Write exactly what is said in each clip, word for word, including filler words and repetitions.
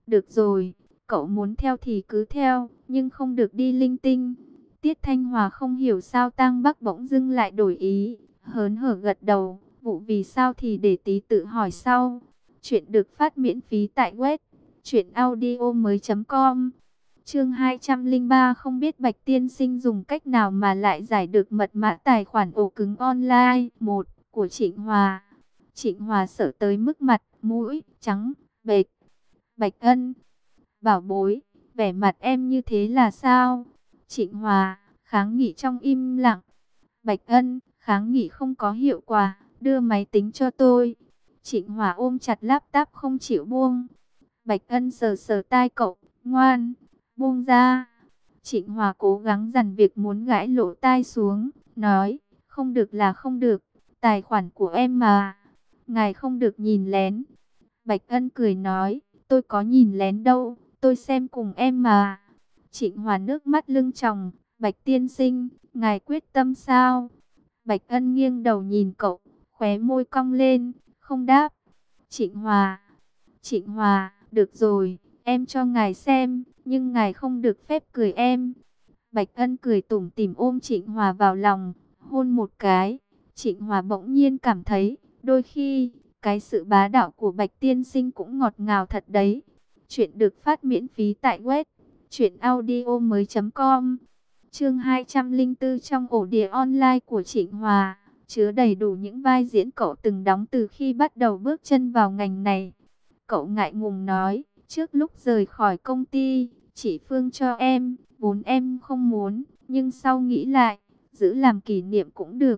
Được rồi, cậu muốn theo thì cứ theo, nhưng không được đi linh tinh. Tiết Thanh Hòa không hiểu sao Tang Bắc bỗng dưng lại đổi ý, hớn hở gật đầu, vụ vì sao thì để tí tự hỏi sau. Chuyện được phát miễn phí tại web truyện audio mới.com. Chương hai trăm lẻ ba, không biết Bạch tiên sinh dùng cách nào mà lại giải được mật mã tài khoản ổ cứng online một của Trịnh Hòa. Trịnh Hòa sợ tới mức mặt mũi trắng bệch. Bạch Ân, bảo bối, vẻ mặt em như thế là sao? Trịnh Hòa kháng nghị trong im lặng. Bạch Ân, kháng nghị không có hiệu quả, đưa máy tính cho tôi. Trịnh Hòa ôm chặt laptop không chịu buông. Bạch Ân sờ sờ tai cậu, ngoan, buông ra. Trịnh Hòa cố gắng dằn việc muốn gãi lỗ tai xuống, nói, không được là không được, tài khoản của em mà, ngài không được nhìn lén. Bạch Ân cười nói, tôi có nhìn lén đâu, tôi xem cùng em mà. Trịnh Hòa nước mắt lưng tròng, Bạch tiên sinh, ngài quyết tâm sao? Bạch Ân nghiêng đầu nhìn cậu, khóe môi cong lên, không đáp. Trịnh Hòa, Trịnh Hòa, được rồi, em cho ngài xem, nhưng ngài không được phép cười em. Bạch Ân cười tủm tỉm ôm Trịnh Hòa vào lòng, hôn một cái. Trịnh Hòa bỗng nhiên cảm thấy, đôi khi, cái sự bá đạo của Bạch tiên sinh cũng ngọt ngào thật đấy. Chuyện được phát miễn phí tại web truyện audio mới.com. Chương hai trăm lẻ bốn, trong ổ đĩa online của Trịnh Hòa, chứa đầy đủ những vai diễn cậu từng đóng từ khi bắt đầu bước chân vào ngành này. Cậu ngại ngùng nói, trước lúc rời khỏi công ty, chỉ Phương cho em, vốn em không muốn, nhưng sau nghĩ lại, giữ làm kỷ niệm cũng được.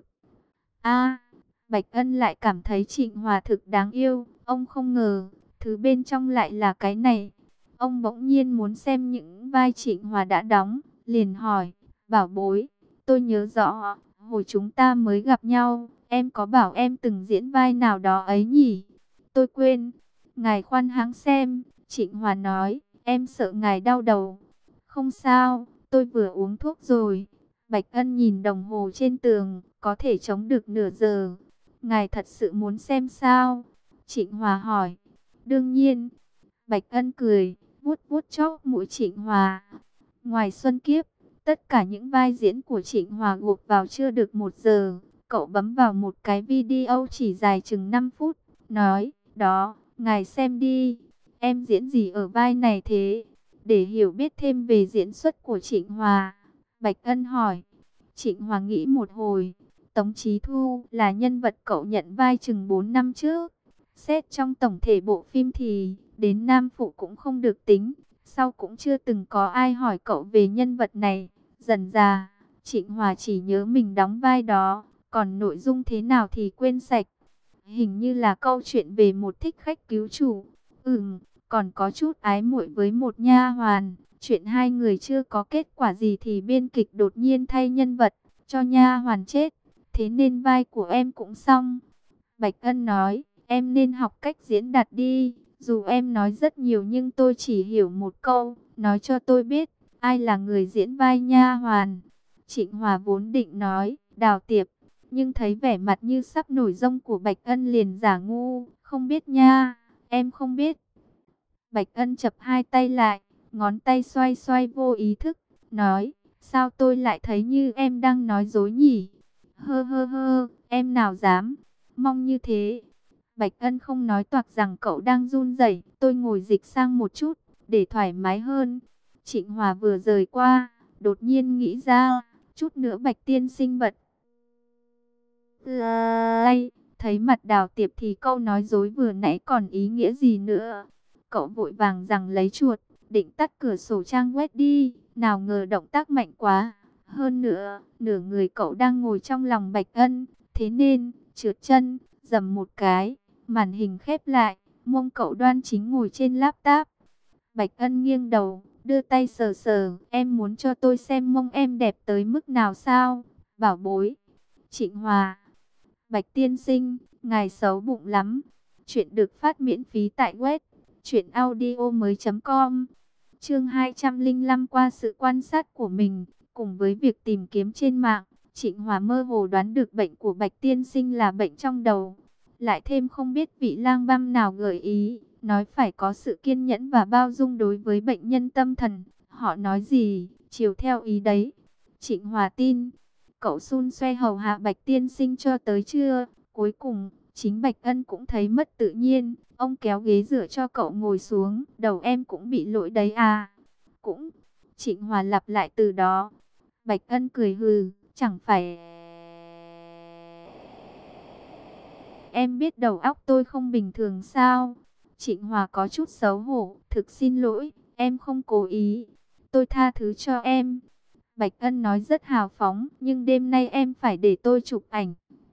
A, Bạch Ân lại cảm thấy Trịnh Hòa thực đáng yêu, ông không ngờ, thứ bên trong lại là cái này. Ông bỗng nhiên muốn xem những vai Trịnh Hòa đã đóng, liền hỏi, bảo bối, tôi nhớ rõ, hồi chúng ta mới gặp nhau, em có bảo em từng diễn vai nào đó ấy nhỉ? Tôi quên. Ngài khoan hãng xem, Trịnh Hòa nói, em sợ ngài đau đầu. Không sao, tôi vừa uống thuốc rồi. Bạch Ân nhìn đồng hồ trên tường, có thể chống được nửa giờ. Ngài thật sự muốn xem sao? Trịnh Hòa hỏi. Đương nhiên. Bạch Ân cười, vuốt vuốt chóp mũi Trịnh Hòa. Ngoài Xuân Kiếp, tất cả những vai diễn của Trịnh Hòa gộp vào chưa được một giờ. Cậu bấm vào một cái video chỉ dài chừng năm phút, nói, đó, ngài xem đi, em diễn gì ở vai này thế? Để hiểu biết thêm về diễn xuất của Trịnh Hòa, Bạch Ân hỏi. Trịnh Hòa nghĩ một hồi, Tống Chí Thu là nhân vật cậu nhận vai chừng bốn năm trước. Xét trong tổng thể bộ phim thì, đến nam phụ cũng không được tính, sau cũng chưa từng có ai hỏi cậu về nhân vật này. Dần dà, Trịnh Hòa chỉ nhớ mình đóng vai đó, còn nội dung thế nào thì quên sạch. Hình như là câu chuyện về một thích khách cứu chủ. Ừm, còn có chút ái muội với một nha hoàn. Chuyện hai người chưa có kết quả gì thì biên kịch đột nhiên thay nhân vật, cho nha hoàn chết. Thế nên vai của em cũng xong. Bạch Ân nói, em nên học cách diễn đạt đi. Dù em nói rất nhiều nhưng tôi chỉ hiểu một câu. Nói cho tôi biết, ai là người diễn vai nha hoàn. Trịnh Hòa vốn định nói, Đào Tiệp. Nhưng thấy vẻ mặt như sắp nổi giông của Bạch Ân liền giả ngu, không biết nha, em không biết. Bạch Ân chập hai tay lại, ngón tay xoay xoay vô ý thức, nói, sao tôi lại thấy như em đang nói dối nhỉ? Hơ hơ hơ, em nào dám, mong như thế. Bạch Ân không nói toạc rằng cậu đang run rẩy, tôi ngồi dịch sang một chút, để thoải mái hơn. Trịnh Hòa vừa rời qua, đột nhiên nghĩ ra, chút nữa Bạch tiên sinh bật Lai, thấy mặt Đào Tiệp thì câu nói dối vừa nãy còn ý nghĩa gì nữa. Cậu vội vàng rằng lấy chuột, định tắt cửa sổ trang web đi, nào ngờ động tác mạnh quá. Hơn nữa, nửa người cậu đang ngồi trong lòng Bạch Ân, thế nên, trượt chân, dầm một cái, màn hình khép lại, mông cậu đoan chính ngồi trên laptop. Bạch Ân nghiêng đầu, đưa tay sờ sờ, em muốn cho tôi xem mông em đẹp tới mức nào sao, bảo bối. Trịnh Hòa. Bạch tiên sinh, ngài xấu bụng lắm. Chuyện được phát miễn phí tại web truyện audio mới.com. Chương hai trăm lẻ năm, qua sự quan sát của mình, cùng với việc tìm kiếm trên mạng, Trịnh Hòa mơ hồ đoán được bệnh của Bạch tiên sinh là bệnh trong đầu. Lại thêm không biết vị lang băm nào gợi ý, nói phải có sự kiên nhẫn và bao dung đối với bệnh nhân tâm thần. Họ nói gì, chiều theo ý đấy. Trịnh Hòa tin, cậu xun xoe hầu hạ Bạch tiên sinh cho tới trưa. Cuối cùng, chính Bạch Ân cũng thấy mất tự nhiên. Ông kéo ghế dựa cho cậu ngồi xuống. Đầu em cũng bị lỗi đấy à? Cũng, Trịnh Hòa lặp lại từ đó. Bạch Ân cười hừ, chẳng phải... Em biết đầu óc tôi không bình thường sao? Trịnh Hòa có chút xấu hổ, thực xin lỗi, em không cố ý. Tôi tha thứ cho em. Bạch Ân nói rất hào phóng, nhưng đêm nay em phải để tôi chụp ảnh.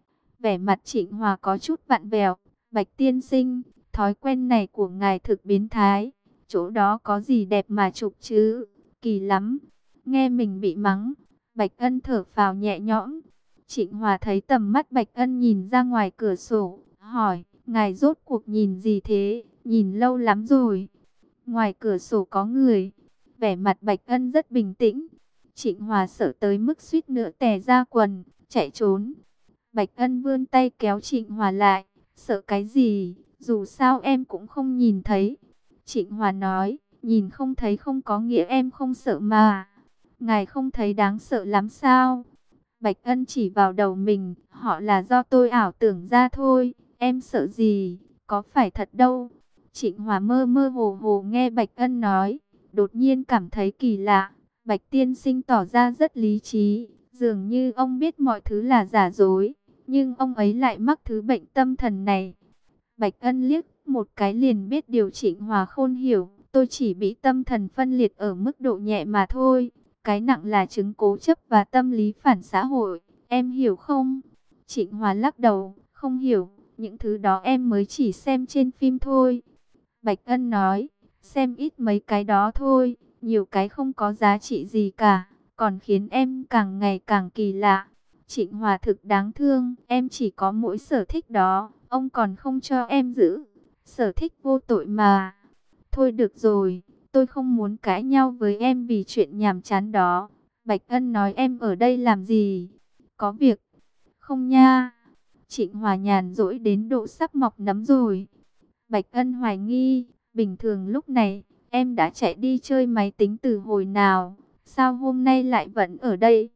Vẻ mặt Trịnh Hòa có chút vặn vẹo. Bạch tiên sinh, thói quen này của ngài thực biến thái. Chỗ đó có gì đẹp mà chụp chứ? Kỳ lắm. Nghe mình bị mắng, Bạch Ân thở phào nhẹ nhõm. Trịnh Hòa thấy tầm mắt Bạch Ân nhìn ra ngoài cửa sổ, hỏi, ngài rốt cuộc nhìn gì thế? Nhìn lâu lắm rồi. Ngoài cửa sổ có người. Vẻ mặt Bạch Ân rất bình tĩnh. Trịnh Hòa sợ tới mức suýt nữa tè ra quần, chạy trốn. Bạch Ân vươn tay kéo Trịnh Hòa lại. Sợ cái gì? Dù sao em cũng không nhìn thấy. Trịnh Hòa nói, nhìn không thấy không có nghĩa em không sợ mà. Ngài không thấy đáng sợ lắm sao? Bạch Ân chỉ vào đầu mình, họ là do tôi ảo tưởng ra thôi, em sợ gì, có phải thật đâu. Trịnh Hòa mơ mơ hồ hồ nghe Bạch Ân nói, đột nhiên cảm thấy kỳ lạ. Bạch tiên sinh tỏ ra rất lý trí, dường như ông biết mọi thứ là giả dối, nhưng ông ấy lại mắc thứ bệnh tâm thần này. Bạch Ân liếc một cái liền biết điều Trịnh Hòa khôn hiểu, tôi chỉ bị tâm thần phân liệt ở mức độ nhẹ mà thôi. Cái nặng là chứng cố chấp và tâm lý phản xã hội, em hiểu không? Trịnh Hòa lắc đầu, không hiểu, những thứ đó em mới chỉ xem trên phim thôi. Bạch Ân nói, xem ít mấy cái đó thôi, nhiều cái không có giá trị gì cả, còn khiến em càng ngày càng kỳ lạ. Trịnh Hòa thực đáng thương, em chỉ có mỗi sở thích đó, ông còn không cho em giữ. Sở thích vô tội mà. Thôi được rồi. Tôi không muốn cãi nhau với em vì chuyện nhàm chán đó. Bạch Ân nói em ở đây làm gì? Có việc? Không nha. Trịnh Hòa nhàn rỗi đến độ sắp mọc nấm rồi. Bạch Ân hoài nghi, bình thường lúc này, em đã chạy đi chơi máy tính từ hồi nào? Sao hôm nay lại vẫn ở đây?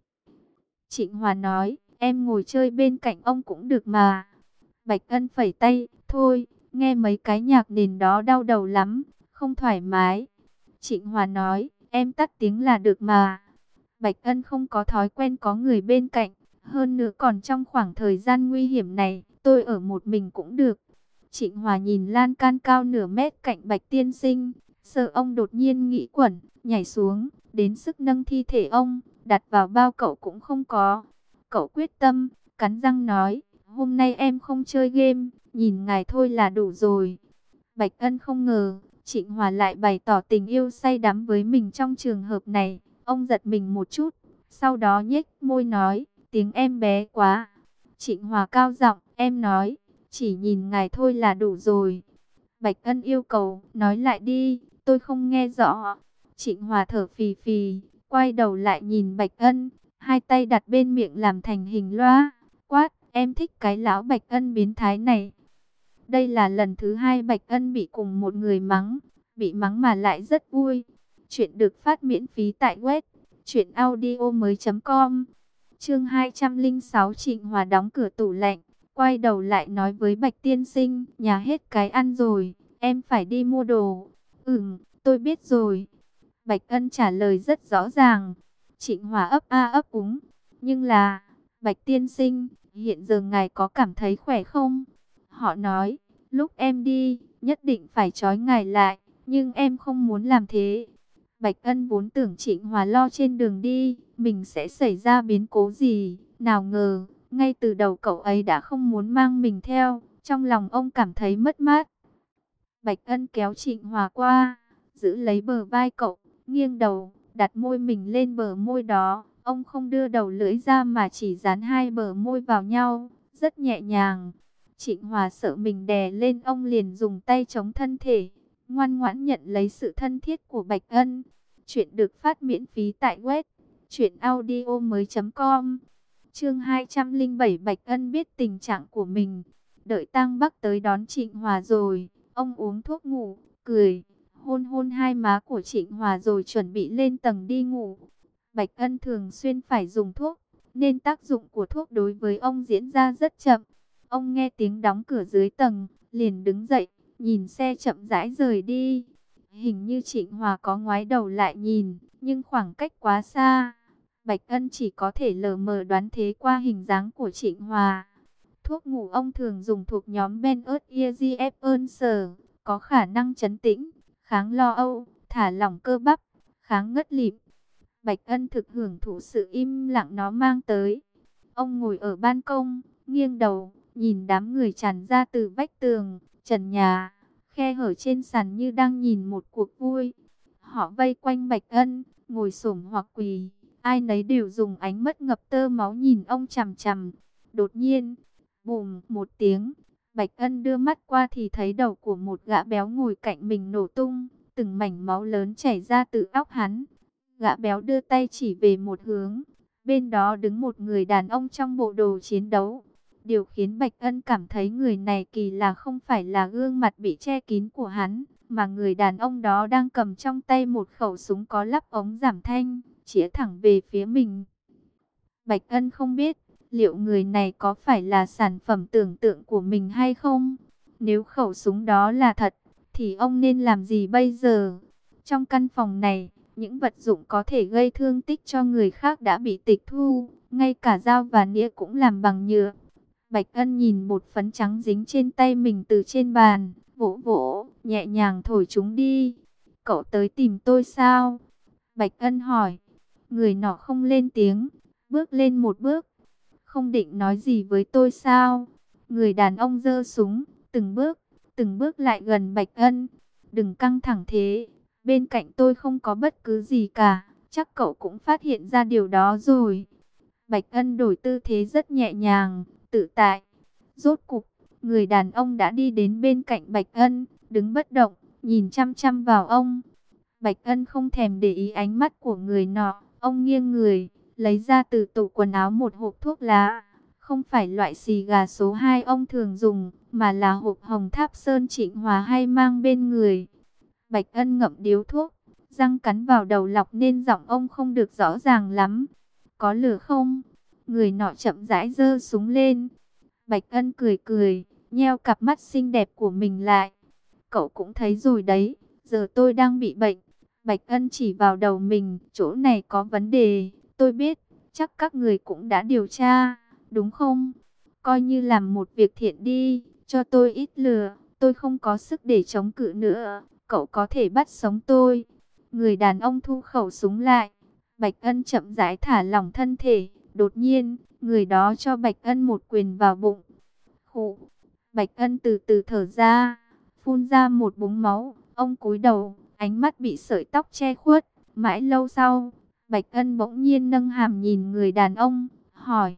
Trịnh Hòa nói, em ngồi chơi bên cạnh ông cũng được mà. Bạch Ân phẩy tay, thôi, nghe mấy cái nhạc nền đó đau đầu lắm, không thoải mái. Trịnh Hòa nói, em tắt tiếng là được mà. Bạch Ân không có thói quen có người bên cạnh. Hơn nữa còn trong khoảng thời gian nguy hiểm này, tôi ở một mình cũng được. Trịnh Hòa nhìn lan can cao nửa mét cạnh Bạch tiên sinh. Sợ ông đột nhiên nghĩ quẩn, nhảy xuống, đến sức nâng thi thể ông, đặt vào bao cậu cũng không có. Cậu quyết tâm, cắn răng nói, hôm nay em không chơi game, nhìn ngài thôi là đủ rồi. Bạch Ân không ngờ, Trịnh Hòa lại bày tỏ tình yêu say đắm với mình trong trường hợp này. Ông giật mình một chút, sau đó nhếch môi nói, tiếng em bé quá. Trịnh Hòa cao giọng, em nói, chỉ nhìn ngài thôi là đủ rồi. Bạch Ân yêu cầu, nói lại đi, tôi không nghe rõ. Trịnh Hòa thở phì phì, quay đầu lại nhìn Bạch Ân, hai tay đặt bên miệng làm thành hình loa, quát, em thích cái lão Bạch Ân biến thái này. Đây là lần thứ hai Bạch Ân bị cùng một người mắng, bị mắng mà lại rất vui. Chuyện được phát miễn phí tại web truyện audio mới chấm com. Chương hai trăm lẻ sáu. Trịnh Hòa đóng cửa tủ lạnh, quay đầu lại nói với Bạch tiên sinh, nhà hết cái ăn rồi, em phải đi mua đồ. Ừm, tôi biết rồi. Bạch Ân trả lời rất rõ ràng. Trịnh Hòa ấp a ấp úng, nhưng là, Bạch tiên sinh, hiện giờ ngài có cảm thấy khỏe không? Họ nói, lúc em đi, nhất định phải trói ngài lại, nhưng em không muốn làm thế. Bạch Ân vốn tưởng Trịnh Hòa lo trên đường đi, mình sẽ xảy ra biến cố gì, nào ngờ, ngay từ đầu cậu ấy đã không muốn mang mình theo, trong lòng ông cảm thấy mất mát. Bạch Ân kéo Trịnh Hòa qua, giữ lấy bờ vai cậu, nghiêng đầu, đặt môi mình lên bờ môi đó. Ông không đưa đầu lưỡi ra mà chỉ dán hai bờ môi vào nhau, rất nhẹ nhàng. Trịnh Hòa sợ mình đè lên ông liền dùng tay chống thân thể, ngoan ngoãn nhận lấy sự thân thiết của Bạch Ân. Chuyện được phát miễn phí tại web truyện audio mới chấm com. Chương hai trăm lẻ bảy. Bạch Ân biết tình trạng của mình. Đợi Tang Bắc tới đón Trịnh Hòa rồi, Ông uống thuốc ngủ, cười, hôn hôn hai má của Trịnh Hòa rồi chuẩn bị lên tầng đi ngủ. Bạch Ân thường xuyên phải dùng thuốc, nên tác dụng của thuốc đối với ông diễn ra rất chậm. Ông nghe tiếng đóng cửa dưới tầng, liền đứng dậy, nhìn xe chậm rãi rời đi. Hình như Trịnh Hòa có ngoái đầu lại nhìn, nhưng khoảng cách quá xa. Bạch Ân chỉ có thể lờ mờ đoán thế qua hình dáng của Trịnh Hòa. Thuốc ngủ ông thường dùng thuộc nhóm Benzoyl, có khả năng trấn tĩnh, kháng lo âu, thả lỏng cơ bắp, kháng ngất lịm. Bạch Ân thực hưởng thụ sự im lặng nó mang tới. Ông ngồi ở ban công, nghiêng đầu, nhìn đám người tràn ra từ vách tường, trần nhà, khe hở trên sàn như đang nhìn một cuộc vui. Họ vây quanh Bạch Ân, ngồi xổm hoặc quỳ, ai nấy đều dùng ánh mắt ngập tơ máu nhìn ông chằm chằm. Đột nhiên, bùm một tiếng, Bạch Ân đưa mắt qua thì thấy đầu của một gã béo ngồi cạnh mình nổ tung, từng mảnh máu lớn chảy ra từ óc hắn. Gã béo đưa tay chỉ về một hướng, bên đó đứng một người đàn ông trong bộ đồ chiến đấu. Điều khiến Bạch Ân cảm thấy người này kỳ lạ không phải là gương mặt bị che kín của hắn, mà người đàn ông đó đang cầm trong tay một khẩu súng có lắp ống giảm thanh, chĩa thẳng về phía mình. Bạch Ân không biết liệu người này có phải là sản phẩm tưởng tượng của mình hay không. Nếu khẩu súng đó là thật, thì ông nên làm gì bây giờ? Trong căn phòng này, những vật dụng có thể gây thương tích cho người khác đã bị tịch thu, ngay cả dao và nĩa cũng làm bằng nhựa. Bạch Ân nhìn một phấn trắng dính trên tay mình từ trên bàn, vỗ vỗ, nhẹ nhàng thổi chúng đi. Cậu tới tìm tôi sao? Bạch Ân hỏi. Người nọ không lên tiếng, bước lên một bước. Không định nói gì với tôi sao? Người đàn ông giơ súng, từng bước, từng bước lại gần Bạch Ân. Đừng căng thẳng thế, bên cạnh tôi không có bất cứ gì cả, chắc cậu cũng phát hiện ra điều đó rồi. Bạch Ân đổi tư thế rất nhẹ nhàng, tự tại. Rốt cục, người đàn ông đã đi đến bên cạnh Bạch Ân, đứng bất động, nhìn chăm chăm vào ông. Bạch Ân không thèm để ý ánh mắt của người nọ, ông nghiêng người, lấy ra từ tủ quần áo một hộp thuốc lá. Không phải loại xì gà số hai ông thường dùng, mà là hộp hồng Tháp Sơn Trịnh Hòa hay mang bên người. Bạch Ân ngậm điếu thuốc, răng cắn vào đầu lọc nên giọng ông không được rõ ràng lắm. Có lửa không? Người nọ chậm rãi giơ súng lên. Bạch Ân cười cười, nheo cặp mắt xinh đẹp của mình lại. Cậu cũng thấy rồi đấy, giờ tôi đang bị bệnh. Bạch Ân chỉ vào đầu mình, chỗ này có vấn đề, tôi biết, chắc các người cũng đã điều tra, đúng không? Coi như làm một việc thiện đi, cho tôi ít lửa, tôi không có sức để chống cự nữa, cậu có thể bắt sống tôi. Người đàn ông thu khẩu súng lại, Bạch Ân chậm rãi thả lỏng thân thể, đột nhiên, người đó cho Bạch Ân một quyền vào bụng. Khụ, Bạch Ân từ từ thở ra, phun ra một búng máu, ông cúi đầu, ánh mắt bị sợi tóc che khuất. Mãi lâu sau, Bạch Ân bỗng nhiên nâng hàm nhìn người đàn ông, hỏi: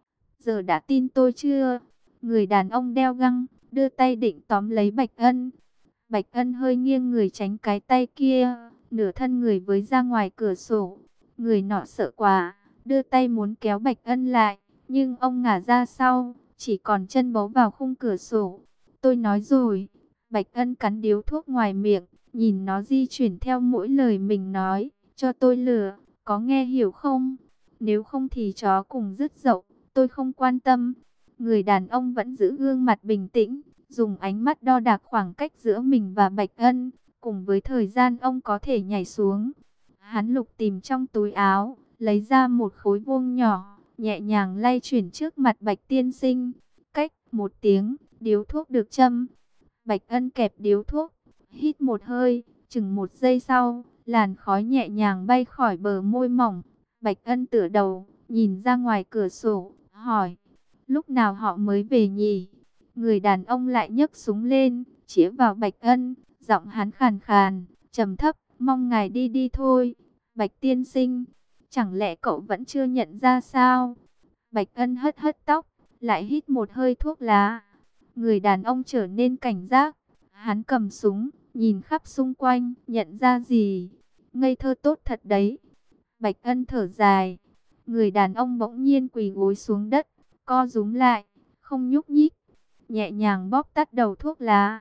giờ đã tin tôi chưa? Người đàn ông đeo găng, đưa tay định tóm lấy Bạch Ân. Bạch Ân hơi nghiêng người tránh cái tay kia, nửa thân người với ra ngoài cửa sổ. Người nọ sợ quá, đưa tay muốn kéo Bạch Ân lại, nhưng ông ngả ra sau, chỉ còn chân bấu vào khung cửa sổ. Tôi nói rồi. Bạch Ân cắn điếu thuốc ngoài miệng, nhìn nó di chuyển theo mỗi lời mình nói. Cho tôi lửa, có nghe hiểu không? Nếu không thì chó cùng dứt dậu, tôi không quan tâm. Người đàn ông vẫn giữ gương mặt bình tĩnh, dùng ánh mắt đo đạc khoảng cách giữa mình và Bạch Ân, cùng với thời gian ông có thể nhảy xuống. Hắn lục tìm trong túi áo, lấy ra một khối vuông nhỏ, nhẹ nhàng lay chuyển trước mặt Bạch tiên sinh. Cách một tiếng, điếu thuốc được châm. Bạch Ân kẹp điếu thuốc, hít một hơi, chừng một giây sau, làn khói nhẹ nhàng bay khỏi bờ môi mỏng. Bạch Ân tựa đầu, nhìn ra ngoài cửa sổ, hỏi: lúc nào họ mới về nhỉ? Người đàn ông lại nhấc súng lên, chĩa vào Bạch Ân, giọng hắn khàn khàn, trầm thấp: mong ngài đi đi thôi. Bạch tiên sinh, chẳng lẽ cậu vẫn chưa nhận ra sao? Bạch Ân hất hất tóc, lại hít một hơi thuốc lá. Người đàn ông trở nên cảnh giác, hắn cầm súng, nhìn khắp xung quanh, nhận ra gì? Ngây thơ tốt thật đấy. Bạch Ân thở dài. Người đàn ông bỗng nhiên quỳ gối xuống đất, co rúm lại, không nhúc nhích, nhẹ nhàng bóp tắt đầu thuốc lá.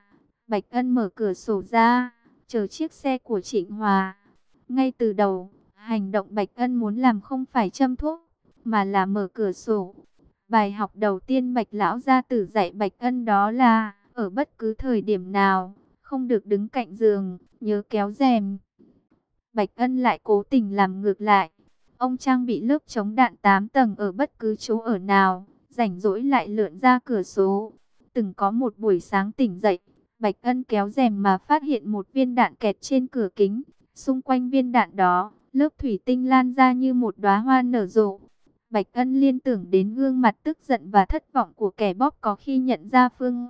Bạch Ân mở cửa sổ ra, chờ chiếc xe của Trịnh Hòa. Ngay từ đầu, hành động Bạch Ân muốn làm không phải châm thuốc, mà là mở cửa sổ. Bài học đầu tiên Bạch Lão gia tử dạy Bạch Ân đó là, ở bất cứ thời điểm nào, không được đứng cạnh giường, nhớ kéo rèm. Bạch Ân lại cố tình làm ngược lại. Ông trang bị lớp chống đạn tám tầng ở bất cứ chỗ ở nào, rảnh rỗi lại lượn ra cửa sổ. Từng có một buổi sáng tỉnh dậy, Bạch Ân kéo rèm mà phát hiện một viên đạn kẹt trên cửa kính. Xung quanh viên đạn đó, lớp thủy tinh lan ra như một đóa hoa nở rộ. Bạch Ân liên tưởng đến gương mặt tức giận và thất vọng của kẻ bóp có khi nhận ra phương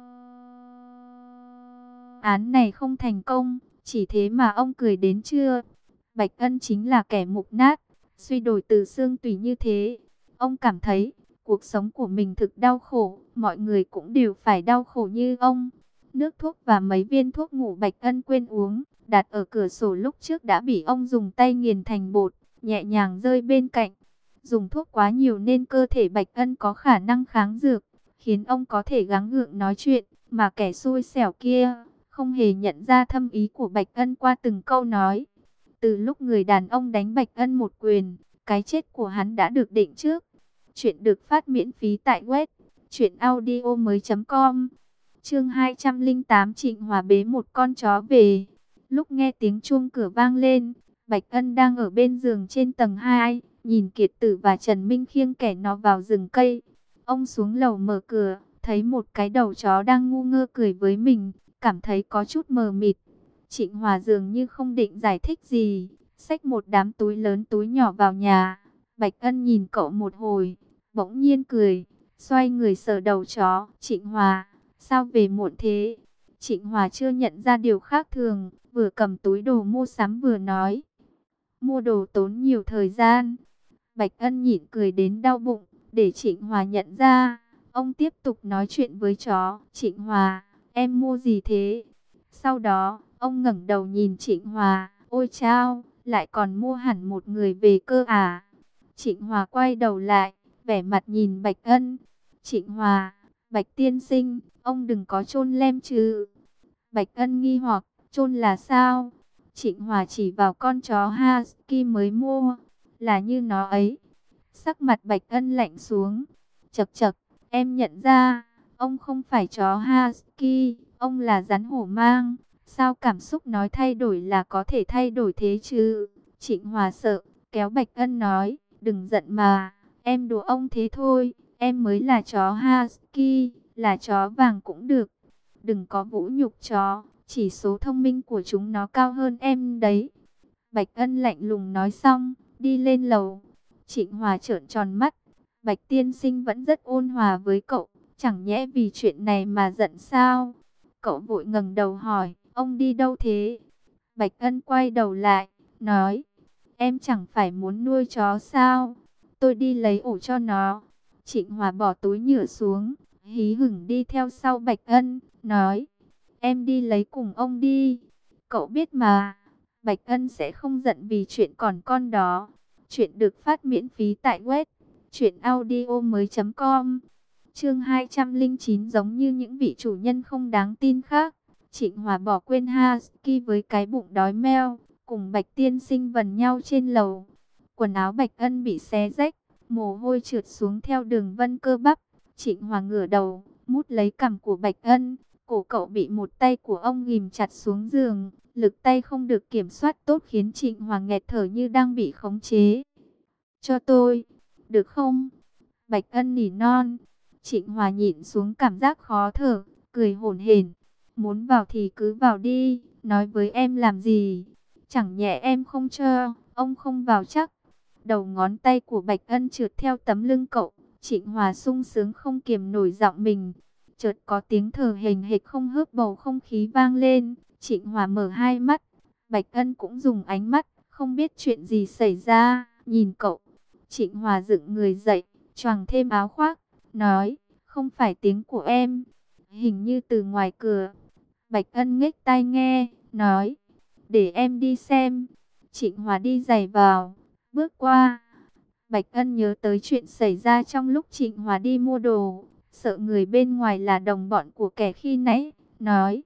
án này không thành công. Chỉ thế mà ông cười đến chưa? Bạch Ân chính là kẻ mục nát, suy đồi từ xương tủy như thế. Ông cảm thấy cuộc sống của mình thực đau khổ, mọi người cũng đều phải đau khổ như ông. Nước thuốc và mấy viên thuốc ngủ Bạch Ân quên uống, đặt ở cửa sổ lúc trước đã bị ông dùng tay nghiền thành bột, nhẹ nhàng rơi bên cạnh. Dùng thuốc quá nhiều nên cơ thể Bạch Ân có khả năng kháng dược, khiến ông có thể gắng gượng nói chuyện, mà kẻ xui xẻo kia không hề nhận ra thâm ý của Bạch Ân qua từng câu nói. Từ lúc người đàn ông đánh Bạch Ân một quyền, cái chết của hắn đã được định trước. Chuyện được phát miễn phí tại web truyện audio mới chấm com. Chương hai trăm lẻ tám Trịnh Hòa bế một con chó về. Lúc nghe tiếng chuông cửa vang lên, Bạch Ân đang ở bên giường trên tầng hai, nhìn Kiệt Tử và Trần Minh khiêng kẻ nó vào rừng cây. Ông xuống lầu mở cửa, thấy một cái đầu chó đang ngu ngơ cười với mình, cảm thấy có chút mờ mịt. Trịnh Hòa dường như không định giải thích gì, xách một đám túi lớn túi nhỏ vào nhà. Bạch Ân nhìn cậu một hồi, bỗng nhiên cười, xoay người sờ đầu chó. Trịnh Hòa, sao về muộn thế? Trịnh Hòa chưa nhận ra điều khác thường, vừa cầm túi đồ mua sắm vừa nói. Mua đồ tốn nhiều thời gian. Bạch Ân nhịn cười đến đau bụng, để Trịnh Hòa nhận ra. Ông tiếp tục nói chuyện với chó. Trịnh Hòa, em mua gì thế? Sau đó, ông ngẩng đầu nhìn Trịnh Hòa. Ôi chao, lại còn mua hẳn một người về cơ à? Trịnh Hòa quay đầu lại, vẻ mặt nhìn Bạch Ân. Trịnh Hòa, Bạch tiên sinh, ông đừng có chôn lem chứ. Bạch Ân nghi hoặc, chôn là sao? Trịnh Hòa chỉ vào con chó Husky mới mua, là như nó ấy. Sắc mặt Bạch Ân lạnh xuống. Chậc chậc, em nhận ra, ông không phải chó Husky, ông là rắn hổ mang. Sao cảm xúc nói thay đổi là có thể thay đổi thế chứ? Trịnh Hòa sợ, kéo Bạch Ân nói, đừng giận mà, em đùa ông thế thôi, em mới là chó Husky, là chó vàng cũng được. Đừng có vũ nhục chó, chỉ số thông minh của chúng nó cao hơn em đấy. Bạch Ân lạnh lùng nói xong, đi lên lầu. Trịnh Hòa trợn tròn mắt, Bạch tiên sinh vẫn rất ôn hòa với cậu, chẳng nhẽ vì chuyện này mà giận sao? Cậu vội ngẩng đầu hỏi, ông đi đâu thế? Bạch Ân quay đầu lại, nói, em chẳng phải muốn nuôi chó sao? Tôi đi lấy ổ cho nó. Trịnh Hòa bỏ túi nhựa xuống, hí hửng đi theo sau Bạch Ân, nói, em đi lấy cùng ông đi. Cậu biết mà, Bạch Ân sẽ không giận vì chuyện còn con đó. Chuyện được phát miễn phí tại web truyện audio mới chấm com. Chương hai trăm lẻ chín giống như những vị chủ nhân không đáng tin khác. Trịnh Hòa bỏ quên Husky với cái bụng đói meo, cùng Bạch tiên sinh vần nhau trên lầu. Quần áo Bạch Ân bị xé rách, mồ hôi trượt xuống theo đường vân cơ bắp. Trịnh Hòa ngửa đầu, mút lấy cằm của Bạch Ân. Cổ cậu bị một tay của ông ghìm chặt xuống giường, lực tay không được kiểm soát tốt khiến Trịnh Hòa nghẹt thở như đang bị khống chế. Cho tôi, được không? Bạch Ân nỉ non. Trịnh Hòa nhịn xuống cảm giác khó thở, cười hổn hển. Muốn vào thì cứ vào đi, nói với em làm gì? Chẳng nhẽ em không cho, ông không vào chắc. Đầu ngón tay của Bạch Ân trượt theo tấm lưng cậu. Trịnh Hòa sung sướng không kiềm nổi giọng mình. Chợt có tiếng thở hềnh hệt không hớp bầu không khí vang lên. Trịnh Hòa mở hai mắt. Bạch Ân cũng dùng ánh mắt, không biết chuyện gì xảy ra, nhìn cậu. Trịnh Hòa dựng người dậy, choàng thêm áo khoác, nói, không phải tiếng của em, hình như từ ngoài cửa. Bạch Ân nghếch tai nghe, nói, để em đi xem. Trịnh Hòa đi giày vào, bước qua. Bạch Ân nhớ tới chuyện xảy ra trong lúc Trịnh Hòa đi mua đồ, sợ người bên ngoài là đồng bọn của kẻ khi nãy, nói,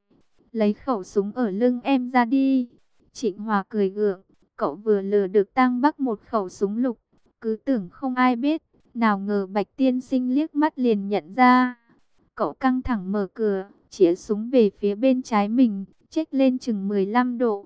lấy khẩu súng ở lưng em ra đi. Trịnh Hòa cười gượng, cậu vừa lừa được Tang Bắc một khẩu súng lục, cứ tưởng không ai biết, nào ngờ Bạch tiên sinh liếc mắt liền nhận ra. Cậu căng thẳng mở cửa, chĩa súng về phía bên trái mình, chếch lên chừng mười lăm độ.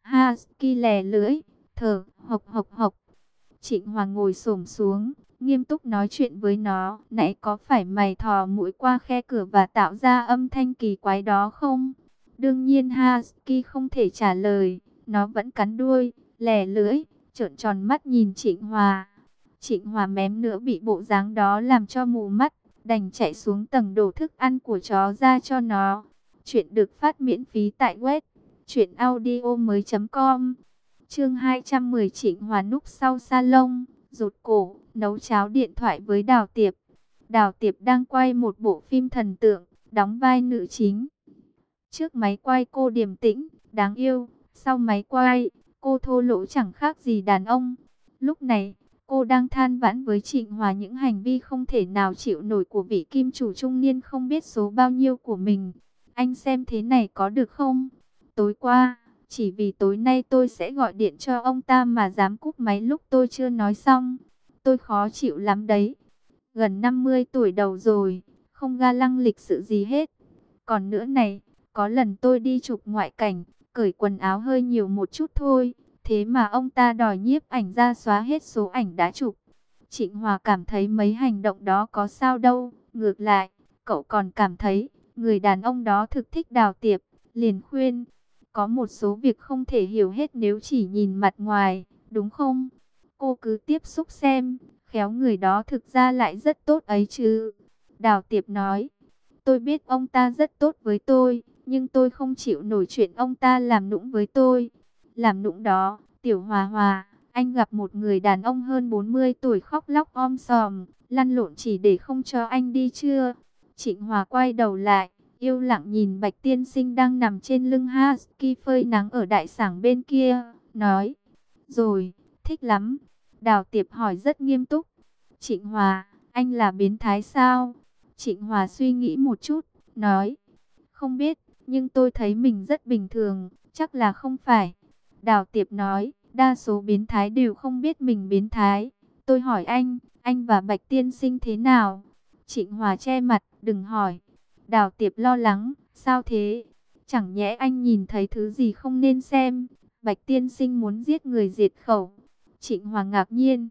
Husky lè lưỡi, thở hộc hộc hộc. Trịnh Hòa ngồi xổm xuống, nghiêm túc nói chuyện với nó. Nãy có phải mày thò mũi qua khe cửa và tạo ra âm thanh kỳ quái đó không? Đương nhiên Husky không thể trả lời. Nó vẫn cắn đuôi, lè lưỡi, trợn tròn mắt nhìn Trịnh Hòa. Trịnh Hòa mém nữa bị bộ dáng đó làm cho mù mắt, đành chạy xuống tầng đổ thức ăn của chó ra cho nó. Chuyện được phát miễn phí tại web truyện audio mới chấm com. Chương hai trăm mười, Trịnh Hòa núp sau salon, rụt cổ, nấu cháo điện thoại với Đào Tiệp. Đào Tiệp đang quay một bộ phim thần tượng, đóng vai nữ chính. Trước máy quay cô điềm tĩnh, đáng yêu, sau máy quay, cô thô lỗ chẳng khác gì đàn ông. Lúc này, cô đang than vãn với Trịnh Hòa những hành vi không thể nào chịu nổi của vị kim chủ trung niên không biết số bao nhiêu của mình. Anh xem thế này có được không? Tối qua, chỉ vì tối nay tôi sẽ gọi điện cho ông ta mà dám cúp máy lúc tôi chưa nói xong. Tôi khó chịu lắm đấy. Gần năm mươi tuổi đầu rồi, không ga lăng lịch sự gì hết. Còn nữa này, có lần tôi đi chụp ngoại cảnh, cởi quần áo hơi nhiều một chút thôi. Thế mà ông ta đòi nhiếp ảnh ra xóa hết số ảnh đã chụp. Trịnh Hòa cảm thấy mấy hành động đó có sao đâu. Ngược lại, cậu còn cảm thấy người đàn ông đó thực thích Đào Tiệp. Liền khuyên, có một số việc không thể hiểu hết nếu chỉ nhìn mặt ngoài, đúng không? Cô cứ tiếp xúc xem, khéo người đó thực ra lại rất tốt ấy chứ. Đào Tiệp nói, tôi biết ông ta rất tốt với tôi, nhưng tôi không chịu nổi chuyện ông ta làm nũng với tôi. Làm nũng đó, Tiểu Hòa Hòa, anh gặp một người đàn ông hơn bốn mươi tuổi khóc lóc om sòm, lăn lộn chỉ để không cho anh đi chưa? Trịnh Hòa quay đầu lại, yêu lặng nhìn Bạch tiên sinh đang nằm trên lưng Husky phơi nắng ở đại sảnh bên kia, nói, rồi, thích lắm. Đào Tiệp hỏi rất nghiêm túc, Trịnh Hòa, anh là biến thái sao? Trịnh Hòa suy nghĩ một chút, nói, không biết, nhưng tôi thấy mình rất bình thường, chắc là không phải. Đào Tiệp nói, đa số biến thái đều không biết mình biến thái. Tôi hỏi anh, anh và Bạch tiên sinh thế nào? Trịnh Hòa che mặt, đừng hỏi. Đào Tiệp lo lắng, sao thế? Chẳng nhẽ anh nhìn thấy thứ gì không nên xem? Bạch tiên sinh muốn giết người diệt khẩu. Trịnh Hòa ngạc nhiên.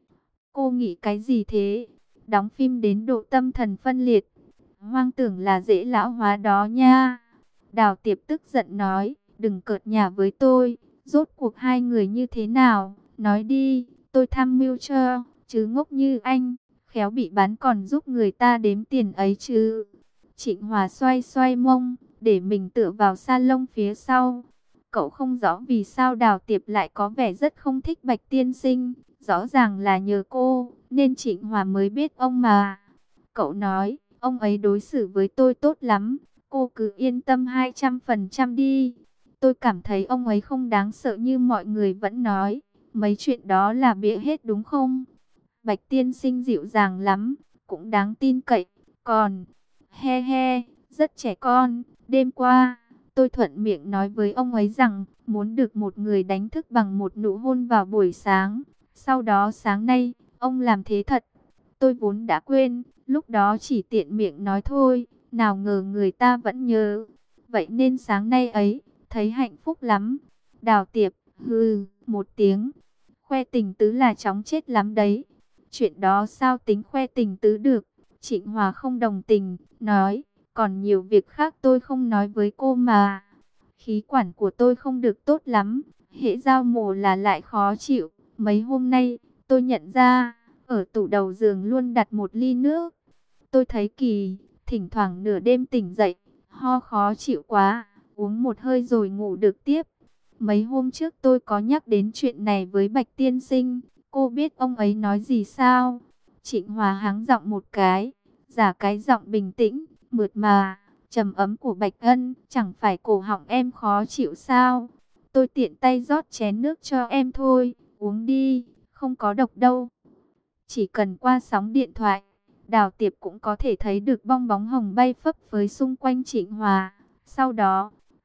Cô nghĩ cái gì thế? Đóng phim đến độ tâm thần phân liệt. Hoang tưởng là dễ lão hóa đó nha. Đào Tiệp tức giận nói, đừng cợt nhả với tôi. Rốt cuộc hai người như thế nào? Nói đi, tôi tham mưu cho, chứ ngốc như anh, khéo bị bán còn giúp người ta đếm tiền ấy chứ. Trịnh Hòa xoay xoay mông, để mình tựa vào salon phía sau. Cậu không rõ vì sao Đào Tiệp lại có vẻ rất không thích Bạch tiên sinh. Rõ ràng là nhờ cô, nên Trịnh Hòa mới biết ông mà. Cậu nói, ông ấy đối xử với tôi tốt lắm, cô cứ yên tâm hai trăm phần trăm đi. Tôi cảm thấy ông ấy không đáng sợ như mọi người vẫn nói. Mấy chuyện đó là bịa hết đúng không? Bạch tiên sinh dịu dàng lắm, cũng đáng tin cậy. Còn, he he, rất trẻ con. Đêm qua, tôi thuận miệng nói với ông ấy rằng, muốn được một người đánh thức bằng một nụ hôn vào buổi sáng. Sau đó sáng nay, ông làm thế thật. Tôi vốn đã quên, lúc đó chỉ tiện miệng nói thôi. Nào ngờ người ta vẫn nhớ. Vậy nên sáng nay ấy, thấy hạnh phúc lắm. Đào Tiệp, hừ, một tiếng. Khoe tình tứ là chóng chết lắm đấy. Chuyện đó sao tính khoe tình tứ được? Trịnh Hòa không đồng tình, nói, còn nhiều việc khác tôi không nói với cô mà. Khí quản của tôi không được tốt lắm, hễ giao mồ là lại khó chịu. Mấy hôm nay, tôi nhận ra, ở tủ đầu giường luôn đặt một ly nước. Tôi thấy kỳ, thỉnh thoảng nửa đêm tỉnh dậy, ho khó chịu quá, uống một hơi rồi ngủ được tiếp. Mấy hôm trước tôi có nhắc đến chuyện này với Bạch tiên sinh, cô biết ông ấy nói gì sao? Trịnh Hòa hắng giọng một cái, giả cái giọng bình tĩnh, mượt mà, trầm ấm của Bạch Ân, chẳng phải cổ họng em khó chịu sao? Tôi tiện tay rót chén nước cho em thôi, uống đi, không có độc đâu. Chỉ cần qua sóng điện thoại, Đào Tiệp cũng có thể thấy được bong bóng hồng bay phấp phới xung quanh Trịnh Hòa. Sau đó,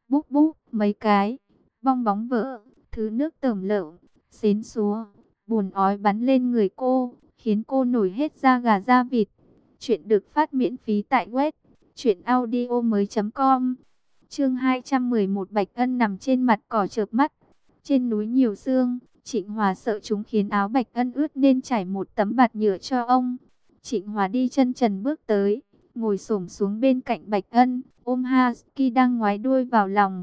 Búp búp, mấy cái, bong bóng vỡ, thứ nước tởm lợm, xến xúa, buồn ói bắn lên người cô, khiến cô nổi hết da gà da vịt. Chuyện được phát miễn phí tại web truyện audio mới.com. Chương hai trăm mười một, Bạch Ân nằm trên mặt cỏ chợp mắt. Trên núi nhiều sương, Trịnh Hòa sợ chúng khiến áo Bạch Ân ướt nên trải một tấm bạt nhựa cho ông. Trịnh Hòa đi chân trần bước tới, ngồi xổm xuống bên cạnh Bạch Ân, ôm Husky đang ngoái đuôi vào lòng.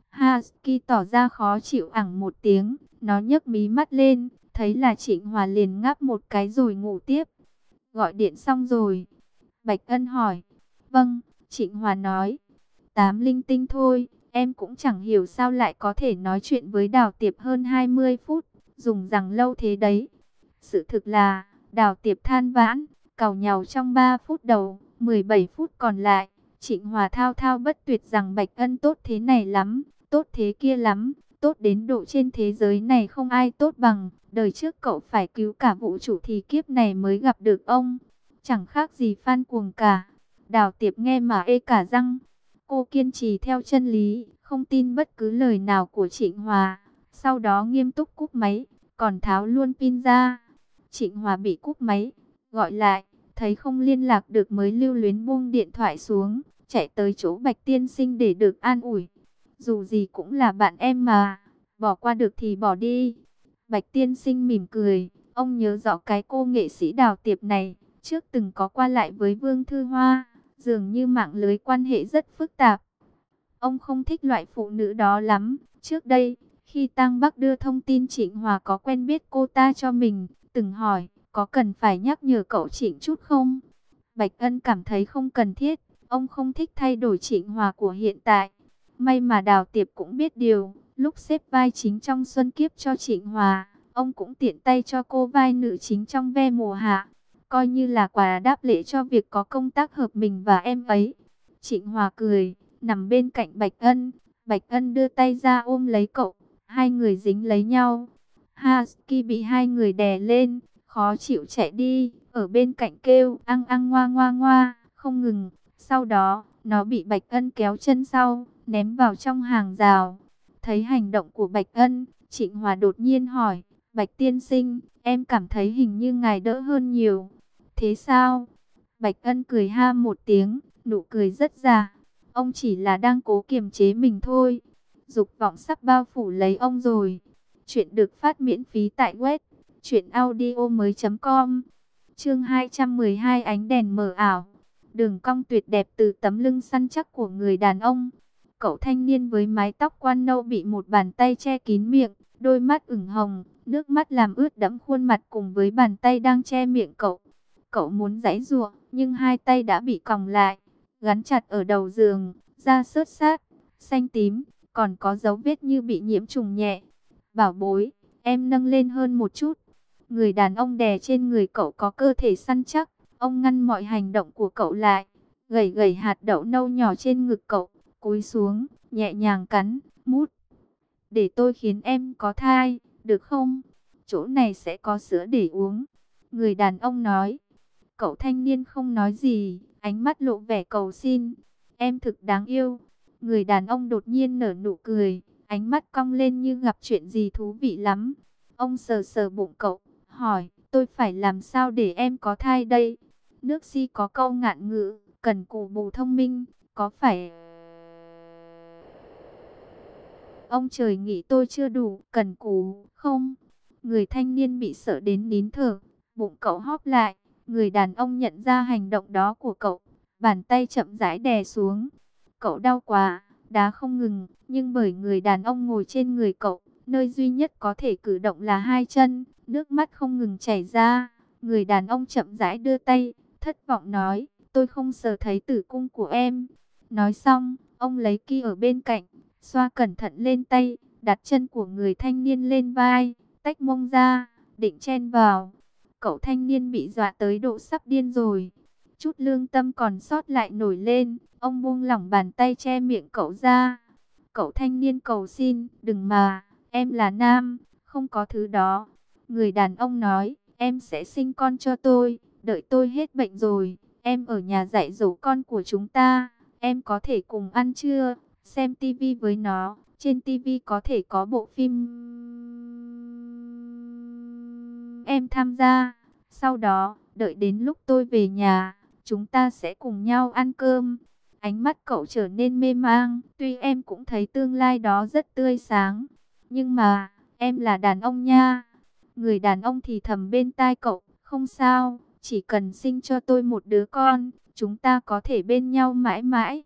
Husky tỏ ra khó chịu ẳng một tiếng, nó nhấc mí mắt lên, thấy là Trịnh Hòa liền ngáp một cái rồi ngủ tiếp. Gọi điện xong rồi? Bạch Ân hỏi. Vâng, Trịnh Hòa nói. Tám linh tinh thôi, em cũng chẳng hiểu sao lại có thể nói chuyện với Đào Tiệp hơn hai mươi phút, dùng rằng lâu thế đấy. Sự thực là, Đào Tiệp than vãn, càu nhàu trong ba phút đầu, mười bảy phút còn lại, Trịnh Hòa thao thao bất tuyệt rằng Bạch Ân tốt thế này lắm, tốt thế kia lắm, tốt đến độ trên thế giới này không ai tốt bằng, đời trước cậu phải cứu cả vũ trụ thì kiếp này mới gặp được ông. Chẳng khác gì Phan Cuồng cả. Đào Tiệp nghe mà ê cả răng. Cô kiên trì theo chân lý, không tin bất cứ lời nào của Trịnh Hòa. Sau đó nghiêm túc cúp máy, còn tháo luôn pin ra. Trịnh Hòa bị cúp máy, gọi lại, thấy không liên lạc được mới lưu luyến buông điện thoại xuống, chạy tới chỗ Bạch Tiên Sinh để được an ủi. Dù gì cũng là bạn em mà, bỏ qua được thì bỏ đi. Bạch Tiên Sinh mỉm cười, ông nhớ rõ cái cô nghệ sĩ Đào Tiệp này, trước từng có qua lại với Vương Thư Hoa, dường như mạng lưới quan hệ rất phức tạp. Ông không thích loại phụ nữ đó lắm. Trước đây, khi Tăng Bắc đưa thông tin Trịnh Hòa có quen biết cô ta cho mình, từng hỏi, có cần phải nhắc nhở cậu Trịnh chút không? Bạch Ân cảm thấy không cần thiết, ông không thích thay đổi Trịnh Hòa của hiện tại. May mà Đào Tiệp cũng biết điều, lúc xếp vai chính trong Xuân Kiếp cho Trịnh Hòa, ông cũng tiện tay cho cô vai nữ chính trong Ve Mùa Hạ, coi như là quà đáp lễ cho việc có công tác hợp mình và em ấy. Trịnh Hòa cười, nằm bên cạnh Bạch Ân. Bạch Ân đưa tay ra ôm lấy cậu, hai người dính lấy nhau. Husky bị hai người đè lên, khó chịu chạy đi, ở bên cạnh kêu ăn ăn ngoa ngoa ngoa, không ngừng. Sau đó, nó bị Bạch Ân kéo chân sau, ném vào trong hàng rào. Thấy hành động của Bạch Ân, Trịnh Hòa đột nhiên hỏi, Bạch Tiên Sinh, em cảm thấy hình như ngài đỡ hơn nhiều. Thế sao? Bạch Ân cười ha một tiếng, nụ cười rất già. Ông chỉ là đang cố kiềm chế mình thôi. Dục vọng sắp bao phủ lấy ông rồi. Chuyện được phát miễn phí tại web truyện audio mới.com. Chương hai trăm mười hai, ánh đèn mờ ảo. Đường cong tuyệt đẹp từ tấm lưng săn chắc của người đàn ông. Cậu thanh niên với mái tóc quan nâu bị một bàn tay che kín miệng, đôi mắt ửng hồng, nước mắt làm ướt đẫm khuôn mặt cùng với bàn tay đang che miệng cậu. Cậu muốn giãy giụa, nhưng hai tay đã bị còng lại, gắn chặt ở đầu giường, da xước xát, xanh tím, còn có dấu vết như bị nhiễm trùng nhẹ. Bảo bối, em nâng lên hơn một chút. Người đàn ông đè trên người cậu có cơ thể săn chắc, ông ngăn mọi hành động của cậu lại, gẩy gẩy hạt đậu nâu nhỏ trên ngực cậu, cúi xuống, nhẹ nhàng cắn, mút. Để tôi khiến em có thai, được không? Chỗ này sẽ có sữa để uống. Người đàn ông nói. Cậu thanh niên không nói gì, ánh mắt lộ vẻ cầu xin. Em thực đáng yêu. Người đàn ông đột nhiên nở nụ cười, ánh mắt cong lên như gặp chuyện gì thú vị lắm. Ông sờ sờ bụng cậu, hỏi, tôi phải làm sao để em có thai đây? Nước Si có câu ngạn ngữ, cần cù bù thông minh, có phải... Ông trời nghĩ tôi chưa đủ cần cù không? Người thanh niên bị sợ đến nín thở, bụng cậu hóp lại. Người đàn ông nhận ra hành động đó của cậu, bàn tay chậm rãi đè xuống. Cậu đau quá, đá không ngừng, nhưng bởi người đàn ông ngồi trên người cậu, nơi duy nhất có thể cử động là hai chân, nước mắt không ngừng chảy ra. Người đàn ông chậm rãi đưa tay, thất vọng nói, tôi không sờ thấy tử cung của em. Nói xong, ông lấy ki ở bên cạnh, xoa cẩn thận lên tay, đặt chân của người thanh niên lên vai, tách mông ra, định chen vào. Cậu thanh niên bị dọa tới độ sắp điên rồi. Chút lương tâm còn sót lại nổi lên. Ông buông lỏng bàn tay che miệng cậu ra. Cậu thanh niên cầu xin, đừng mà, em là nam, không có thứ đó. Người đàn ông nói, em sẽ sinh con cho tôi, đợi tôi hết bệnh rồi. Em ở nhà dạy dỗ con của chúng ta, em có thể cùng ăn trưa, xem tivi với nó. Trên tivi có thể có bộ phim em tham gia. Sau đó, đợi đến lúc tôi về nhà, chúng ta sẽ cùng nhau ăn cơm. Ánh mắt cậu trở nên mê mang. Tuy em cũng thấy tương lai đó rất tươi sáng, nhưng mà, em là đàn ông nha. Người đàn ông thì thầm bên tai cậu, không sao, chỉ cần sinh cho tôi một đứa con, chúng ta có thể bên nhau mãi mãi.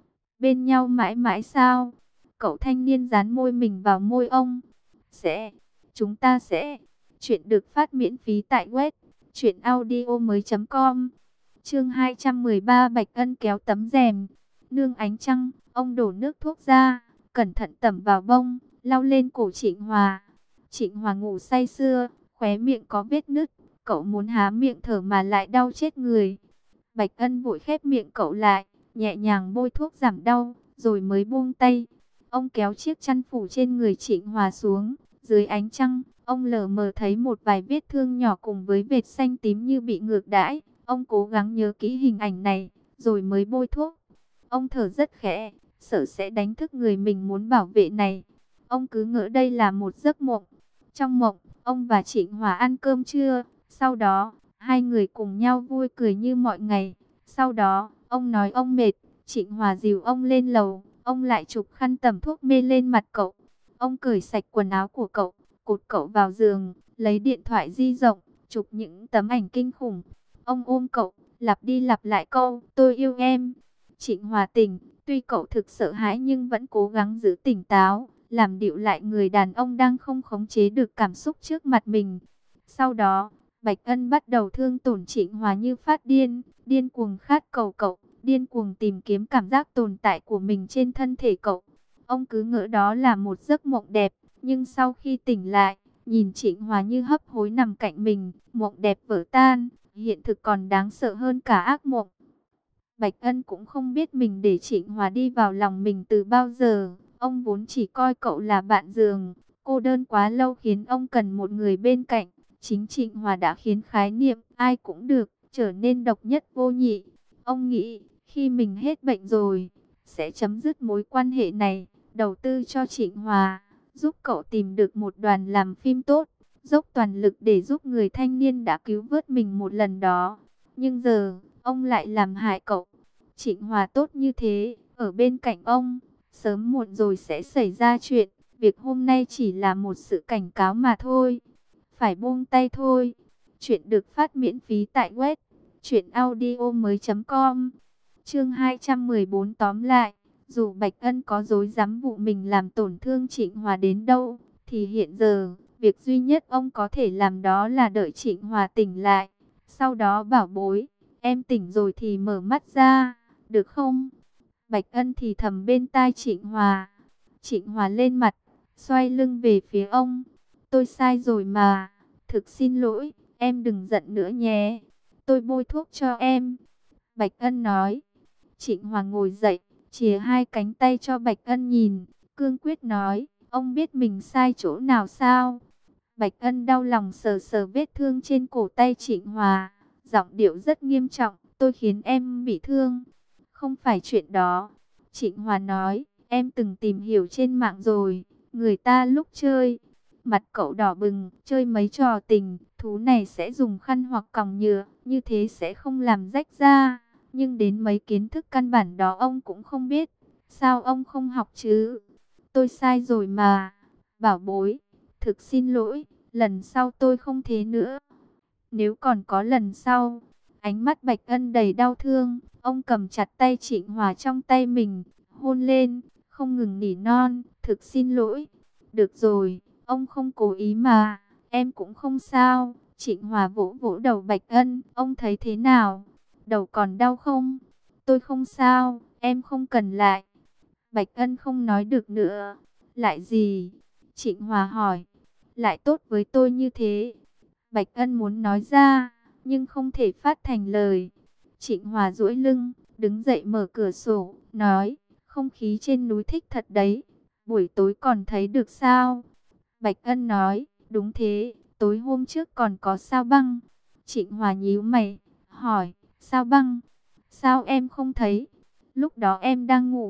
Bên nhau mãi mãi sao? Cậu thanh niên dán môi mình vào môi ông. Sẽ, chúng ta sẽ. Chuyện được phát miễn phí tại web truyện audio mới chấm com. Chương hai trăm mười ba, Bạch Ân kéo tấm rèm. Nương ánh trăng, ông đổ nước thuốc ra, cẩn thận tẩm vào bông, lau lên cổ Trịnh Hòa. Trịnh Hòa ngủ say sưa, khóe miệng có vết nứt, cậu muốn há miệng thở mà lại đau chết người. Bạch Ân vội khép miệng cậu lại, nhẹ nhàng bôi thuốc giảm đau, rồi mới buông tay. Ông kéo chiếc chăn phủ trên người Trịnh Hòa xuống, dưới ánh trăng, ông lờ mờ thấy một vài vết thương nhỏ cùng với vệt xanh tím như bị ngược đãi. Ông cố gắng nhớ kỹ hình ảnh này, rồi mới bôi thuốc. Ông thở rất khẽ, sợ sẽ đánh thức người mình muốn bảo vệ này. Ông cứ ngỡ đây là một giấc mộng. Trong mộng, ông và Trịnh Hòa ăn cơm trưa, sau đó, hai người cùng nhau vui cười như mọi ngày. Sau đó, ông nói ông mệt, Trịnh Hòa dìu ông lên lầu, ông lại chụp khăn tẩm thuốc mê lên mặt cậu. Ông cởi sạch quần áo của cậu, cột cậu vào giường, lấy điện thoại di động, chụp những tấm ảnh kinh khủng. Ông ôm cậu, lặp đi lặp lại câu, tôi yêu em. Trịnh Hòa tỉnh, tuy cậu thực sợ hãi nhưng vẫn cố gắng giữ tỉnh táo, làm dịu lại người đàn ông đang không khống chế được cảm xúc trước mặt mình. Sau đó, Bạch Ân bắt đầu thương tổn Trịnh Hòa như phát điên, điên cuồng khát cầu cậu, điên cuồng tìm kiếm cảm giác tồn tại của mình trên thân thể cậu. Ông cứ ngỡ đó là một giấc mộng đẹp, nhưng sau khi tỉnh lại, nhìn Trịnh Hòa như hấp hối nằm cạnh mình, mộng đẹp vỡ tan, hiện thực còn đáng sợ hơn cả ác mộng. Bạch Ân cũng không biết mình để Trịnh Hòa đi vào lòng mình từ bao giờ, ông vốn chỉ coi cậu là bạn giường, cô đơn quá lâu khiến ông cần một người bên cạnh. Chính Trịnh Hòa đã khiến khái niệm ai cũng được trở nên độc nhất vô nhị. Ông nghĩ khi mình hết bệnh rồi, sẽ chấm dứt mối quan hệ này, đầu tư cho Trịnh Hòa, giúp cậu tìm được một đoàn làm phim tốt, dốc toàn lực để giúp người thanh niên đã cứu vớt mình một lần đó. Nhưng giờ, ông lại làm hại cậu. Trịnh Hòa tốt như thế, ở bên cạnh ông, sớm muộn rồi sẽ xảy ra chuyện. Việc hôm nay chỉ là một sự cảnh cáo mà thôi. Phải buông tay thôi. Chuyện được phát miễn phí tại web truyện audio mới chấm com. Chương hai trăm mười bốn tóm lại, dù Bạch Ân có dối dám vụ mình làm tổn thương Trịnh Hòa đến đâu, thì hiện giờ, việc duy nhất ông có thể làm đó là đợi Trịnh Hòa tỉnh lại. Sau đó bảo bối, em tỉnh rồi thì mở mắt ra, được không? Bạch Ân thì thầm bên tai Trịnh Hòa. Trịnh Hòa lên mặt, xoay lưng về phía ông. Tôi sai rồi mà, thực xin lỗi, em đừng giận nữa nhé. Tôi bôi thuốc cho em. Bạch Ân nói. Trịnh Hòa ngồi dậy, chìa hai cánh tay cho Bạch Ân nhìn, cương quyết nói, ông biết mình sai chỗ nào sao? Bạch Ân đau lòng sờ sờ vết thương trên cổ tay Trịnh Hòa, giọng điệu rất nghiêm trọng, tôi khiến em bị thương. Không phải chuyện đó. Trịnh Hòa nói, em từng tìm hiểu trên mạng rồi, người ta lúc chơi, mặt cậu đỏ bừng, chơi mấy trò tình, thú này sẽ dùng khăn hoặc còng nhựa, như thế sẽ không làm rách da. Nhưng đến mấy kiến thức căn bản đó ông cũng không biết. Sao ông không học chứ? Tôi sai rồi mà. Bảo bối, thực xin lỗi, lần sau tôi không thế nữa. Nếu còn có lần sau. Ánh mắt Bạch Ân đầy đau thương, ông cầm chặt tay Trịnh Hòa trong tay mình, hôn lên, không ngừng nỉ non, thực xin lỗi. Được rồi, ông không cố ý mà, em cũng không sao. Trịnh Hòa vỗ vỗ đầu Bạch Ân, ông thấy thế nào? Đầu còn đau không? Tôi không sao, em không cần lại. Bạch Ân không nói được nữa. Lại gì? Trịnh Hòa hỏi. Lại tốt với tôi như thế. Bạch Ân muốn nói ra, nhưng không thể phát thành lời. Trịnh Hòa duỗi lưng, đứng dậy mở cửa sổ, nói, không khí trên núi thích thật đấy. Buổi tối còn thấy được sao? Bạch Ân nói, đúng thế, tối hôm trước còn có sao băng. Trịnh Hòa nhíu mày, hỏi, sao băng? Sao em không thấy? Lúc đó em đang ngủ.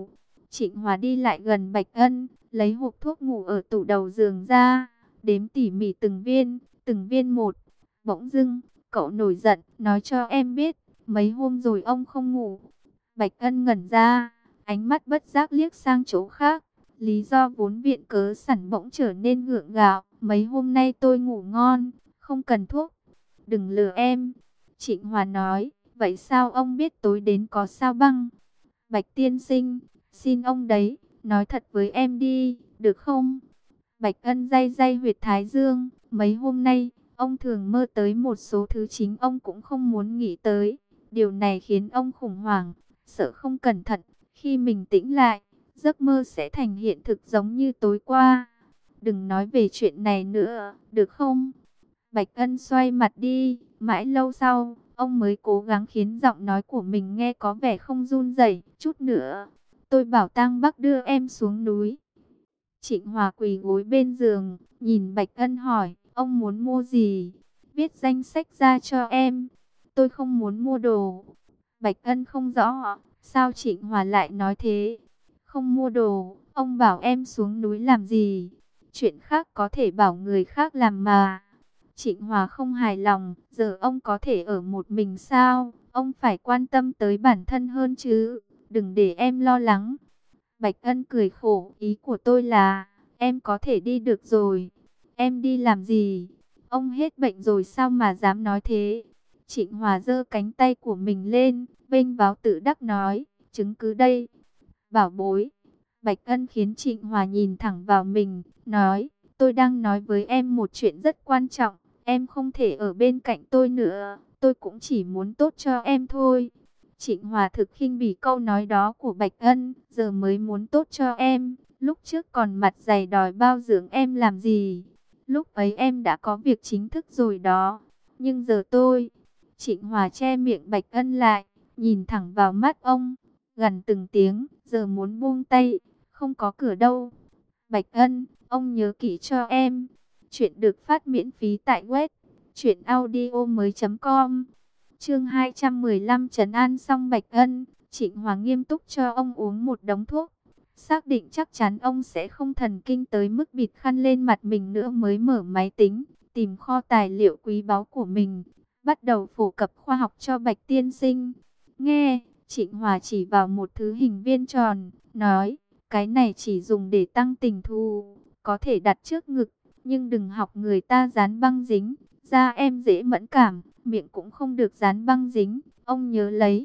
Trịnh Hòa đi lại gần Bạch Ân, lấy hộp thuốc ngủ ở tủ đầu giường ra, đếm tỉ mỉ từng viên, từng viên một. Bỗng dưng, cậu nổi giận, nói cho em biết, mấy hôm rồi ông không ngủ. Bạch Ân ngẩn ra, ánh mắt bất giác liếc sang chỗ khác. Lý do vốn viện cớ sẵn bỗng trở nên gượng gạo. Mấy hôm nay tôi ngủ ngon, không cần thuốc. Đừng lừa em. Trịnh Hòa nói, vậy sao ông biết tối đến có sao băng? Bạch tiên sinh, xin ông đấy, nói thật với em đi, được không? Bạch Ân day day huyệt thái dương. Mấy hôm nay, ông thường mơ tới một số thứ chính ông cũng không muốn nghĩ tới. Điều này khiến ông khủng hoảng, sợ không cẩn thận. Khi mình tỉnh lại, giấc mơ sẽ thành hiện thực giống như tối qua. Đừng nói về chuyện này nữa, được không? Bạch Ân xoay mặt đi, mãi lâu sau, ông mới cố gắng khiến giọng nói của mình nghe có vẻ không run rẩy chút nữa. Tôi bảo Tang Bắc đưa em xuống núi. Trịnh Hòa quỳ gối bên giường, nhìn Bạch Ân hỏi, ông muốn mua gì? Viết danh sách ra cho em. Tôi không muốn mua đồ. Bạch Ân không rõ, sao Trịnh Hòa lại nói thế? Không mua đồ, ông bảo em xuống núi làm gì? Chuyện khác có thể bảo người khác làm mà. Trịnh Hòa không hài lòng, giờ ông có thể ở một mình sao? Ông phải quan tâm tới bản thân hơn chứ, đừng để em lo lắng. Bạch Ân cười khổ, ý của tôi là, em có thể đi được rồi. Em đi làm gì? Ông hết bệnh rồi sao mà dám nói thế? Trịnh Hòa giơ cánh tay của mình lên, vênh váo tự đắc nói, chứng cứ đây. Bảo bối. Bạch Ân khiến Trịnh Hòa nhìn thẳng vào mình, nói, tôi đang nói với em một chuyện rất quan trọng. Em không thể ở bên cạnh tôi nữa, tôi cũng chỉ muốn tốt cho em thôi. Trịnh Hòa thực khinh bỉ câu nói đó của Bạch Ân, giờ mới muốn tốt cho em, lúc trước còn mặt dày đòi bao dưỡng em làm gì. Lúc ấy em đã có việc chính thức rồi đó, nhưng giờ tôi... Trịnh Hòa che miệng Bạch Ân lại, nhìn thẳng vào mắt ông, gằn từng tiếng, giờ muốn buông tay, không có cửa đâu. Bạch Ân, ông nhớ kỹ cho em. Chuyện được phát miễn phí tại web truyện audio mới chấm com. Chương hai trăm mười lăm trấn an xong Bạch Ân, Trịnh Hòa nghiêm túc cho ông uống một đống thuốc. Xác định chắc chắn ông sẽ không thần kinh tới mức bịt khăn lên mặt mình nữa mới mở máy tính, tìm kho tài liệu quý báu của mình, bắt đầu phổ cập khoa học cho Bạch tiên sinh. Nghe, Trịnh Hòa chỉ vào một thứ hình viên tròn, nói, cái này chỉ dùng để tăng tình thù, có thể đặt trước ngực, nhưng đừng học người ta dán băng dính, da em dễ mẫn cảm, miệng cũng không được dán băng dính, ông nhớ lấy.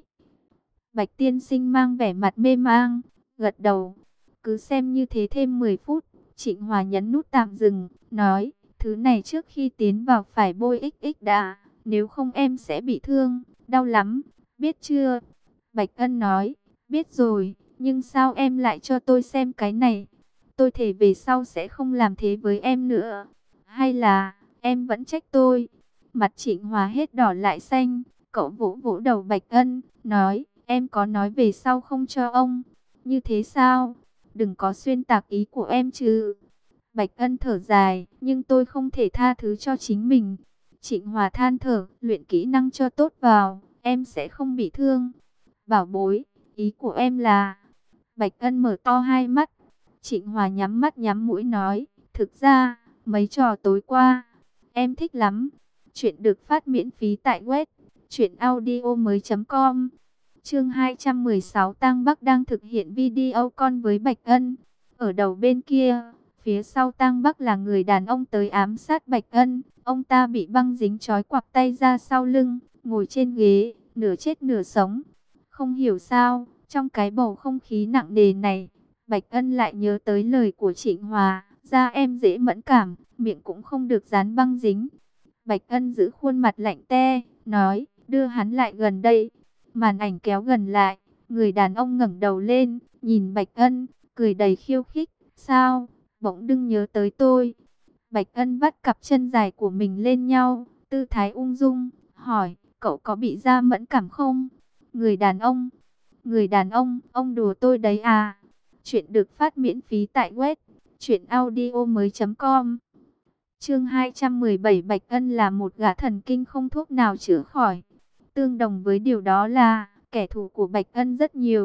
Bạch tiên sinh mang vẻ mặt mê mang, gật đầu, cứ xem như thế. Thêm mười phút, Trịnh Hòa nhấn nút tạm dừng, nói, thứ này trước khi tiến vào phải bôi ích ích đã, nếu không em sẽ bị thương, đau lắm, biết chưa? Bạch Ân nói, biết rồi, nhưng sao em lại cho tôi xem cái này? Tôi thề về sau sẽ không làm thế với em nữa. Hay là, em vẫn trách tôi? Mặt Trịnh Hòa hết đỏ lại xanh, cậu vỗ vỗ đầu Bạch Ân, nói, em có nói về sau không cho ông. Như thế sao? Đừng có xuyên tạc ý của em chứ. Bạch Ân thở dài, nhưng tôi không thể tha thứ cho chính mình. Trịnh Hòa than thở, luyện kỹ năng cho tốt vào, em sẽ không bị thương. Bảo bối, ý của em là... Bạch Ân mở to hai mắt. Trịnh Hòa nhắm mắt nhắm mũi nói, thực ra, mấy trò tối qua, em thích lắm. Chuyện được phát miễn phí tại web truyện audio mới chấm com. Chương hai trăm mười sáu, Tang Bắc đang thực hiện video call với Bạch Ân. Ở đầu bên kia, phía sau Tang Bắc là người đàn ông tới ám sát Bạch Ân. Ông ta bị băng dính trói quặp tay ra sau lưng, ngồi trên ghế, nửa chết nửa sống. Không hiểu sao, trong cái bầu không khí nặng nề này, Bạch Ân lại nhớ tới lời của Trịnh Hòa, da em dễ mẫn cảm, miệng cũng không được dán băng dính. Bạch Ân giữ khuôn mặt lạnh te, nói, đưa hắn lại gần đây. Màn ảnh kéo gần lại, người đàn ông ngẩng đầu lên, nhìn Bạch Ân, cười đầy khiêu khích, sao, bỗng đừng nhớ tới tôi. Bạch Ân vắt cặp chân dài của mình lên nhau, tư thái ung dung, hỏi, cậu có bị da mẫn cảm không? Người đàn ông, người đàn ông, ông đùa tôi đấy à? Chuyện được phát miễn phí tại web truyện audio mới chấm com. Chương hai trăm mười bảy, Bạch Ân là một gã thần kinh không thuốc nào chữa khỏi. Tương đồng với điều đó là, kẻ thù của Bạch Ân rất nhiều.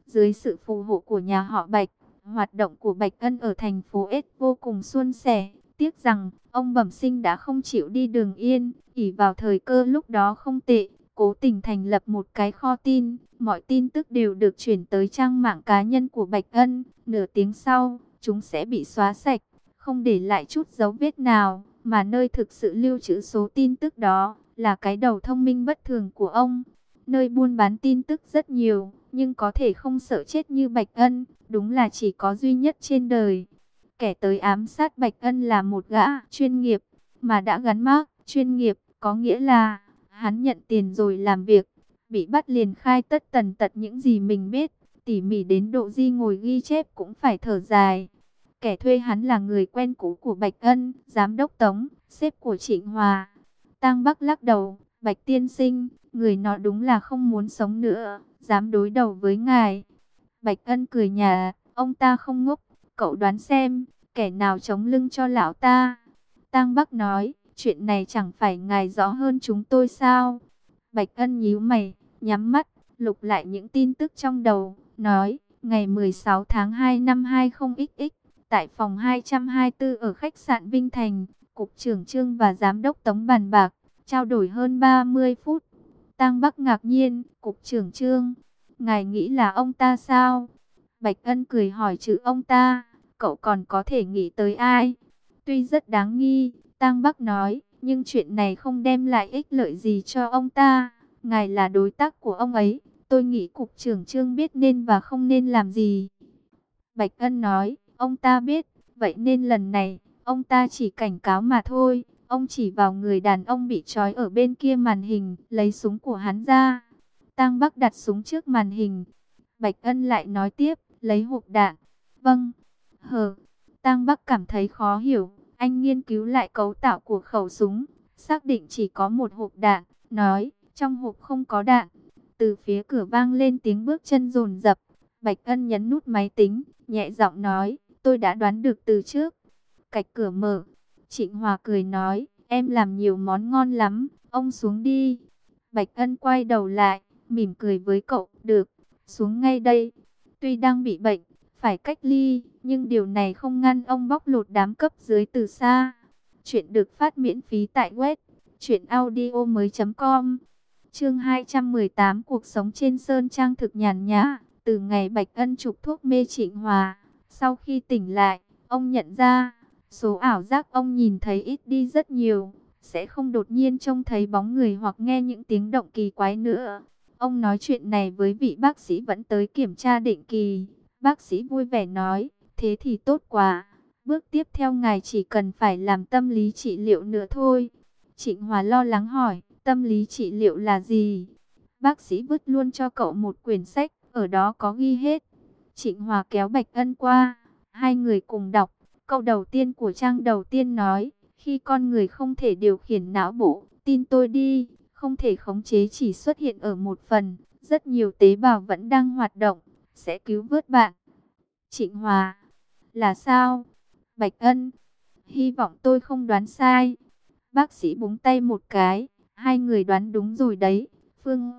Dưới sự phù hộ của nhà họ Bạch, hoạt động của Bạch Ân ở thành phố S vô cùng suôn sẻ. Tiếc rằng, ông bẩm sinh đã không chịu đi đường yên, ỷ vào thời cơ lúc đó không tệ, cố tình thành lập một cái kho tin. Mọi tin tức đều được chuyển tới trang mạng cá nhân của Bạch Ân. Nửa tiếng sau, chúng sẽ bị xóa sạch, không để lại chút dấu vết nào. Mà nơi thực sự lưu trữ số tin tức đó, là cái đầu thông minh bất thường của ông. Nơi buôn bán tin tức rất nhiều, nhưng có thể không sợ chết như Bạch Ân, đúng là chỉ có duy nhất trên đời. Kẻ tới ám sát Bạch Ân là một gã chuyên nghiệp, mà đã gắn mác chuyên nghiệp, có nghĩa là hắn nhận tiền rồi làm việc, bị bắt liền khai tất tần tật những gì mình biết, tỉ mỉ đến độ Di ngồi ghi chép cũng phải thở dài. Kẻ thuê hắn là người quen cũ của Bạch Ân, giám đốc Tống, sếp của Trịnh Hòa. Tang Bắc lắc đầu, Bạch tiên sinh, người nọ đúng là không muốn sống nữa, dám đối đầu với ngài. Bạch Ân cười nhạt, ông ta không ngốc, cậu đoán xem, kẻ nào chống lưng cho lão ta. Tang Bắc nói, chuyện này chẳng phải ngài rõ hơn chúng tôi sao? Bạch Ân nhíu mày, nhắm mắt, lục lại những tin tức trong đầu, nói, ngày mười sáu tháng hai năm hai không x x, tại phòng hai trăm hai mươi tư ở khách sạn Vinh Thành, Cục trưởng Trương và Giám đốc Tống bàn bạc, trao đổi hơn ba mươi phút. Tang Bắc ngạc nhiên, Cục trưởng Trương, ngài nghĩ là ông ta sao? Bạch Ân cười hỏi chữ ông ta, cậu còn có thể nghĩ tới ai? Tuy rất đáng nghi, Tang Bắc nói, nhưng chuyện này không đem lại ích lợi gì cho ông ta. Ngài là đối tác của ông ấy, tôi nghĩ Cục trưởng Trương biết nên và không nên làm gì. Bạch Ân nói, ông ta biết, vậy nên lần này, ông ta chỉ cảnh cáo mà thôi. Ông chỉ vào người đàn ông bị trói ở bên kia màn hình, lấy súng của hắn ra. Tang Bắc đặt súng trước màn hình. Bạch Ân lại nói tiếp, lấy hộp đạn. Vâng. Hờ. Tang Bắc cảm thấy khó hiểu. Anh nghiên cứu lại cấu tạo của khẩu súng, xác định chỉ có một hộp đạn, nói, trong hộp không có đạn. Từ phía cửa vang lên tiếng bước chân dồn dập. Bạch Ân nhấn nút máy tính, nhẹ giọng nói, tôi đã đoán được từ trước. Cạch cửa mở. Trịnh Hòa cười nói, em làm nhiều món ngon lắm, ông xuống đi. Bạch Ân quay đầu lại, mỉm cười với cậu, được, xuống ngay đây. Tuy đang bị bệnh, phải cách ly, nhưng điều này không ngăn ông bóc lột đám cấp dưới từ xa. Chuyện được phát miễn phí tại web truyện audio mới chấm com. Chương hai trăm mười tám, cuộc sống trên sơn trang thực nhàn nhã. Từ ngày Bạch Ân chụp thuốc mê Trịnh Hòa, sau khi tỉnh lại, ông nhận ra số ảo giác ông nhìn thấy ít đi rất nhiều, sẽ không đột nhiên trông thấy bóng người hoặc nghe những tiếng động kỳ quái nữa. Ông nói chuyện này với vị bác sĩ vẫn tới kiểm tra định kỳ. Bác sĩ vui vẻ nói, thế thì tốt quá. Bước tiếp theo ngài chỉ cần phải làm tâm lý trị liệu nữa thôi. Trịnh Hòa lo lắng hỏi, tâm lý trị liệu là gì? Bác sĩ vứt luôn cho cậu một quyển sách, ở đó có ghi hết. Trịnh Hòa kéo Bạch Ân qua, hai người cùng đọc. Câu đầu tiên của trang đầu tiên nói, khi con người không thể điều khiển não bộ, tin tôi đi, không thể khống chế chỉ xuất hiện ở một phần, rất nhiều tế bào vẫn đang hoạt động, sẽ cứu vớt bạn. Trịnh Hòa, là sao? Bạch Ân, hy vọng tôi không đoán sai. Bác sĩ búng tay một cái, hai người đoán đúng rồi đấy. Phương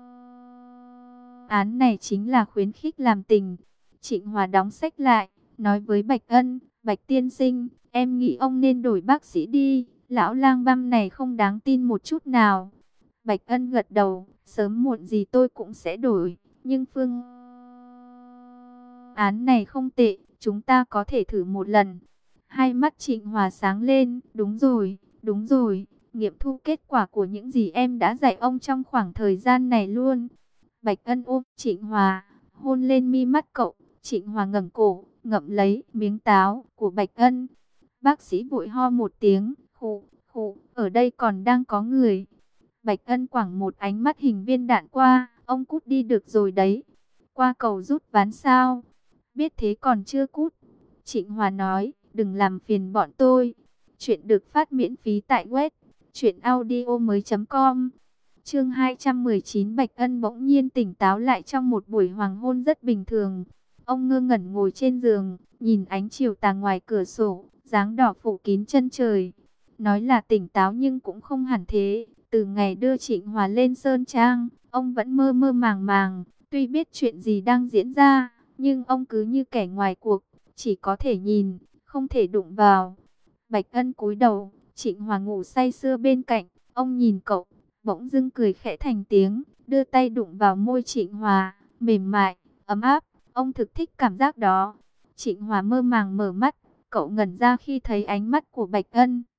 án này chính là khuyến khích làm tình. Trịnh Hòa đóng sách lại, nói với Bạch Ân, Bạch tiên sinh, em nghĩ ông nên đổi bác sĩ đi, lão lang băm này không đáng tin một chút nào. Bạch Ân gật đầu, sớm muộn gì tôi cũng sẽ đổi, nhưng phương án này không tệ, chúng ta có thể thử một lần. Hai mắt Trịnh Hòa sáng lên, đúng rồi, đúng rồi, nghiệm thu kết quả của những gì em đã dạy ông trong khoảng thời gian này luôn. Bạch Ân ôm Trịnh Hòa, hôn lên mi mắt cậu. Trịnh Hòa ngẩng cổ, ngậm lấy miếng táo của Bạch Ân. Bác sĩ vội ho một tiếng, khụ, khụ, ở đây còn đang có người. Bạch Ân quẳng một ánh mắt hình viên đạn qua, ông cút đi được rồi đấy. Qua cầu rút ván sao? Biết thế còn chưa cút. Trịnh Hòa nói, đừng làm phiền bọn tôi. Chuyện được phát miễn phí tại web truyện audio mới chấm com. Chương hai trăm mười chín, Bạch Ân bỗng nhiên tỉnh táo lại trong một buổi hoàng hôn rất bình thường. Ông ngơ ngẩn ngồi trên giường, nhìn ánh chiều tà ngoài cửa sổ, dáng đỏ phủ kín chân trời. Nói là tỉnh táo nhưng cũng không hẳn thế. Từ ngày đưa Trịnh Hòa lên Sơn Trang, ông vẫn mơ mơ màng màng. Tuy biết chuyện gì đang diễn ra, nhưng ông cứ như kẻ ngoài cuộc, chỉ có thể nhìn, không thể đụng vào. Bạch Ân cúi đầu, Trịnh Hòa ngủ say sưa bên cạnh, ông nhìn cậu, bỗng dưng cười khẽ thành tiếng, đưa tay đụng vào môi Trịnh Hòa, mềm mại, ấm áp, ông thực thích cảm giác đó. Trịnh Hòa mơ màng mở mắt, cậu ngẩn ra khi thấy ánh mắt của Bạch Ân.